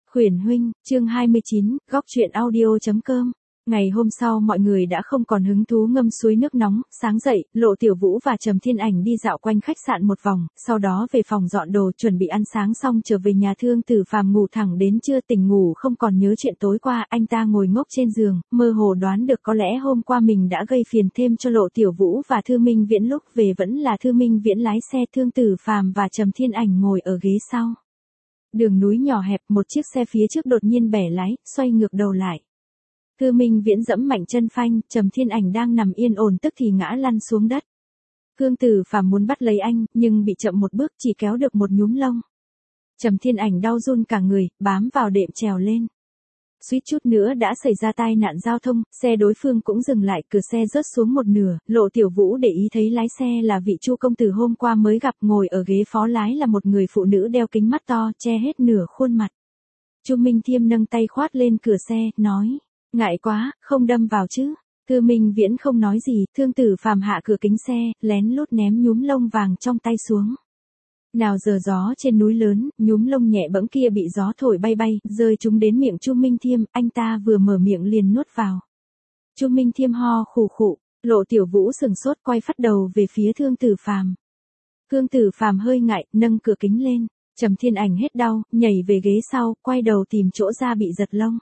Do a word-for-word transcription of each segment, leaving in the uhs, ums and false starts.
Huyền huynh, chương hai mươi chín, góc truyện audio chấm com. Ngày hôm sau mọi người đã không còn hứng thú ngâm suối nước nóng, sáng dậy, Lộ Tiểu Vũ và Trầm Thiên Ảnh đi dạo quanh khách sạn một vòng, sau đó về phòng dọn đồ chuẩn bị ăn sáng xong trở về nhà Thương Tử Phàm ngủ thẳng đến trưa, tỉnh ngủ không còn nhớ chuyện tối qua, anh ta ngồi ngốc trên giường, mơ hồ đoán được có lẽ hôm qua mình đã gây phiền thêm cho Lộ Tiểu Vũ và Thư Minh Viễn, lúc về vẫn là Thư Minh Viễn lái xe, Thương Tử Phàm và Trầm Thiên Ảnh ngồi ở ghế sau. Đường núi nhỏ hẹp, một chiếc xe phía trước đột nhiên bẻ lái, xoay ngược đầu lại. Thư Minh Viễn giẫm mạnh chân phanh, Trầm Thiên Ảnh đang nằm yên ổn tức thì ngã lăn xuống đất. Thương Tử Phàm muốn bắt lấy anh, nhưng bị chậm một bước, chỉ kéo được một nhúm lông. Trầm Thiên Ảnh đau run cả người, bám vào đệm trèo lên. Suýt chút nữa đã xảy ra tai nạn giao thông, xe đối phương cũng dừng lại, cửa xe rớt xuống một nửa, Lộ Tiểu Vũ để ý thấy lái xe là vị Chu công tử hôm qua mới gặp, ngồi ở ghế phó lái là một người phụ nữ đeo kính mắt to, che hết nửa khuôn mặt. Chu Minh Thiêm nâng tay khoát lên cửa xe, nói, ngại quá, không đâm vào chứ. Thư Minh Viễn không nói gì, Thương Tử Phàm hạ cửa kính xe, lén lút ném nhúm lông vàng trong tay xuống. Nào giờ gió trên núi lớn, nhúm lông nhẹ bẫng kia bị gió thổi bay bay, rơi chúng đến miệng Chu Minh Thiêm, anh ta vừa mở miệng liền nuốt vào. Chu Minh Thiêm ho khủ khụ, Lộ Tiểu Vũ sừng sốt quay phắt đầu về phía Thương Tử Phàm. Thương Tử Phàm hơi ngại, nâng cửa kính lên, Trầm Thiên Ảnh hết đau, nhảy về ghế sau, quay đầu tìm chỗ ra bị giật lông.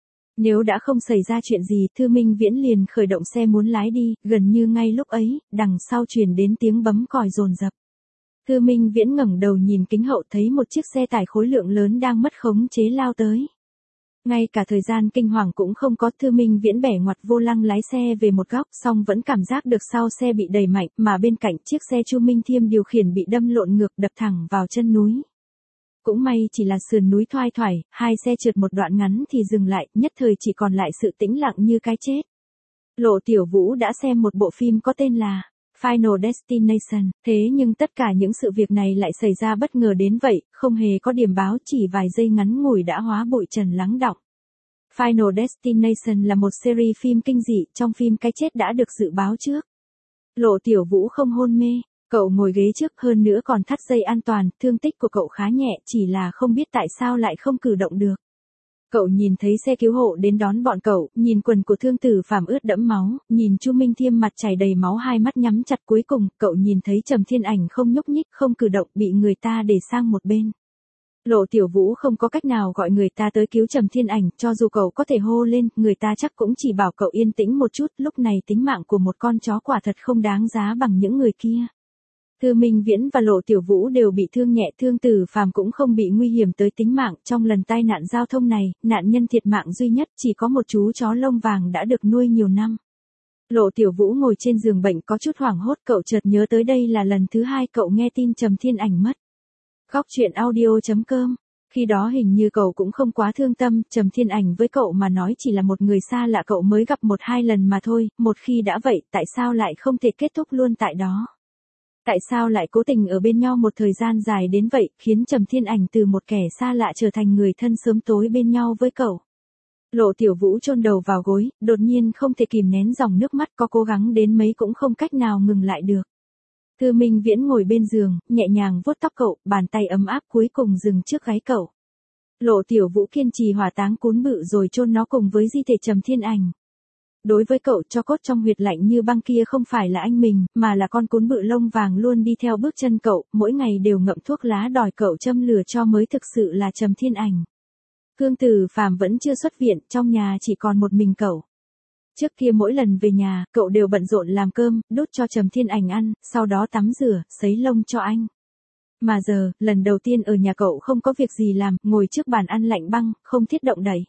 Nếu đã không xảy ra chuyện gì, Thư Minh Viễn liền khởi động xe muốn lái đi, gần như ngay lúc ấy, đằng sau truyền đến tiếng bấm còi dồn dập. Thư Minh Viễn ngẩng đầu nhìn kính hậu thấy một chiếc xe tải khối lượng lớn đang mất khống chế lao tới. Ngay cả thời gian kinh hoàng cũng không có, Thư Minh Viễn bẻ ngoặt vô lăng lái xe về một góc, song vẫn cảm giác được sau xe bị đẩy mạnh, mà bên cạnh chiếc xe Chu Minh Thiêm điều khiển bị đâm lộn ngược, đập thẳng vào chân núi. Cũng may chỉ là sườn núi thoai thoải, hai xe trượt một đoạn ngắn thì dừng lại, nhất thời chỉ còn lại sự tĩnh lặng như cái chết. Lộ Tiểu Vũ đã xem một bộ phim có tên là Final Destination, thế nhưng tất cả những sự việc này lại xảy ra bất ngờ đến vậy, không hề có điểm báo, chỉ vài giây ngắn ngủi đã hóa bụi trần lắng đọng. Final Destination là một series phim kinh dị, trong phim cái chết đã được dự báo trước. Lộ Tiểu Vũ không hôn mê, cậu ngồi ghế trước, hơn nữa còn thắt dây an toàn, thương tích của cậu khá nhẹ, chỉ là không biết tại sao lại không cử động được. Cậu nhìn thấy xe cứu hộ đến đón bọn cậu, nhìn quần của Thương Tử Phàm ướt đẫm máu, nhìn Chu Minh Thiêm mặt chảy đầy máu, hai mắt nhắm chặt, cuối cùng, cậu nhìn thấy Trầm Thiên Ảnh không nhúc nhích, không cử động, bị người ta để sang một bên. Lộ Tiểu Vũ không có cách nào gọi người ta tới cứu Trầm Thiên Ảnh, cho dù cậu có thể hô lên, người ta chắc cũng chỉ bảo cậu yên tĩnh một chút, lúc này tính mạng của một con chó quả thật không đáng giá bằng những người kia. Thư Minh Viễn và Lộ Tiểu Vũ đều bị thương nhẹ, Thương Tử Phàm cũng không bị nguy hiểm tới tính mạng, trong lần tai nạn giao thông này, nạn nhân thiệt mạng duy nhất chỉ có một chú chó lông vàng đã được nuôi nhiều năm. Lộ Tiểu Vũ ngồi trên giường bệnh có chút hoảng hốt, cậu chợt nhớ tới đây là lần thứ hai cậu nghe tin Trầm Thiên Ảnh mất. Góc truyện audio chấm com. Khi đó hình như cậu cũng không quá thương tâm, Trầm Thiên Ảnh với cậu mà nói chỉ là một người xa lạ cậu mới gặp một hai lần mà thôi, một khi đã vậy, tại sao lại không thể kết thúc luôn tại đó? Tại sao lại cố tình ở bên nhau một thời gian dài đến vậy, khiến Trầm Thiên Ảnh từ một kẻ xa lạ trở thành người thân sớm tối bên nhau với cậu? Lộ Tiểu Vũ chôn đầu vào gối, đột nhiên không thể kìm nén dòng nước mắt, có cố gắng đến mấy cũng không cách nào ngừng lại được. Thư Minh Viễn ngồi bên giường, nhẹ nhàng vuốt tóc cậu, bàn tay ấm áp cuối cùng dừng trước gáy cậu. Lộ Tiểu Vũ kiên trì hỏa táng cún bự rồi chôn nó cùng với di thể Trầm Thiên Ảnh. Đối với cậu, tro cốt trong huyệt lạnh như băng kia không phải là anh mình, mà là con cún bự lông vàng luôn đi theo bước chân cậu, mỗi ngày đều ngậm thuốc lá đòi cậu châm lửa cho mới thực sự là Trầm Thiên Ảnh. Thương Tử Phàm vẫn chưa xuất viện, trong nhà chỉ còn một mình cậu. Trước kia mỗi lần về nhà, cậu đều bận rộn làm cơm, đút cho Trầm Thiên Ảnh ăn, sau đó tắm rửa, sấy lông cho anh. Mà giờ, lần đầu tiên ở nhà cậu không có việc gì làm, ngồi trước bàn ăn lạnh băng, không thiết động đậy.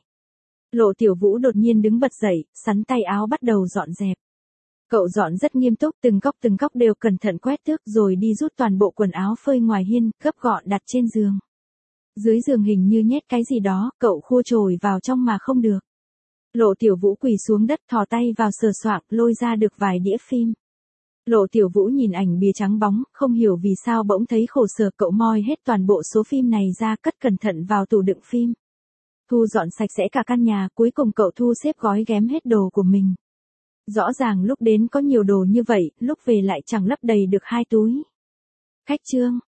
Lộ Tiểu Vũ đột nhiên đứng bật dậy, sắn tay áo bắt đầu dọn dẹp. Cậu dọn rất nghiêm túc, từng góc từng góc đều cẩn thận quét tước rồi đi rút toàn bộ quần áo phơi ngoài hiên, gấp gọn đặt trên giường. Dưới giường hình như nhét cái gì đó, cậu khua chổi vào trong mà không được. Lộ Tiểu Vũ quỳ xuống đất, thò tay vào sờ soạng, lôi ra được vài đĩa phim. Lộ Tiểu Vũ nhìn ảnh bìa trắng bóng, không hiểu vì sao bỗng thấy khổ sở, cậu moi hết toàn bộ số phim này ra, cất cẩn thận vào tủ đựng phim. Thu dọn sạch sẽ cả căn nhà, cuối cùng cậu thu xếp gói ghém hết đồ của mình. Rõ ràng lúc đến có nhiều đồ như vậy, lúc về lại chẳng lấp đầy được hai túi. Khách trương,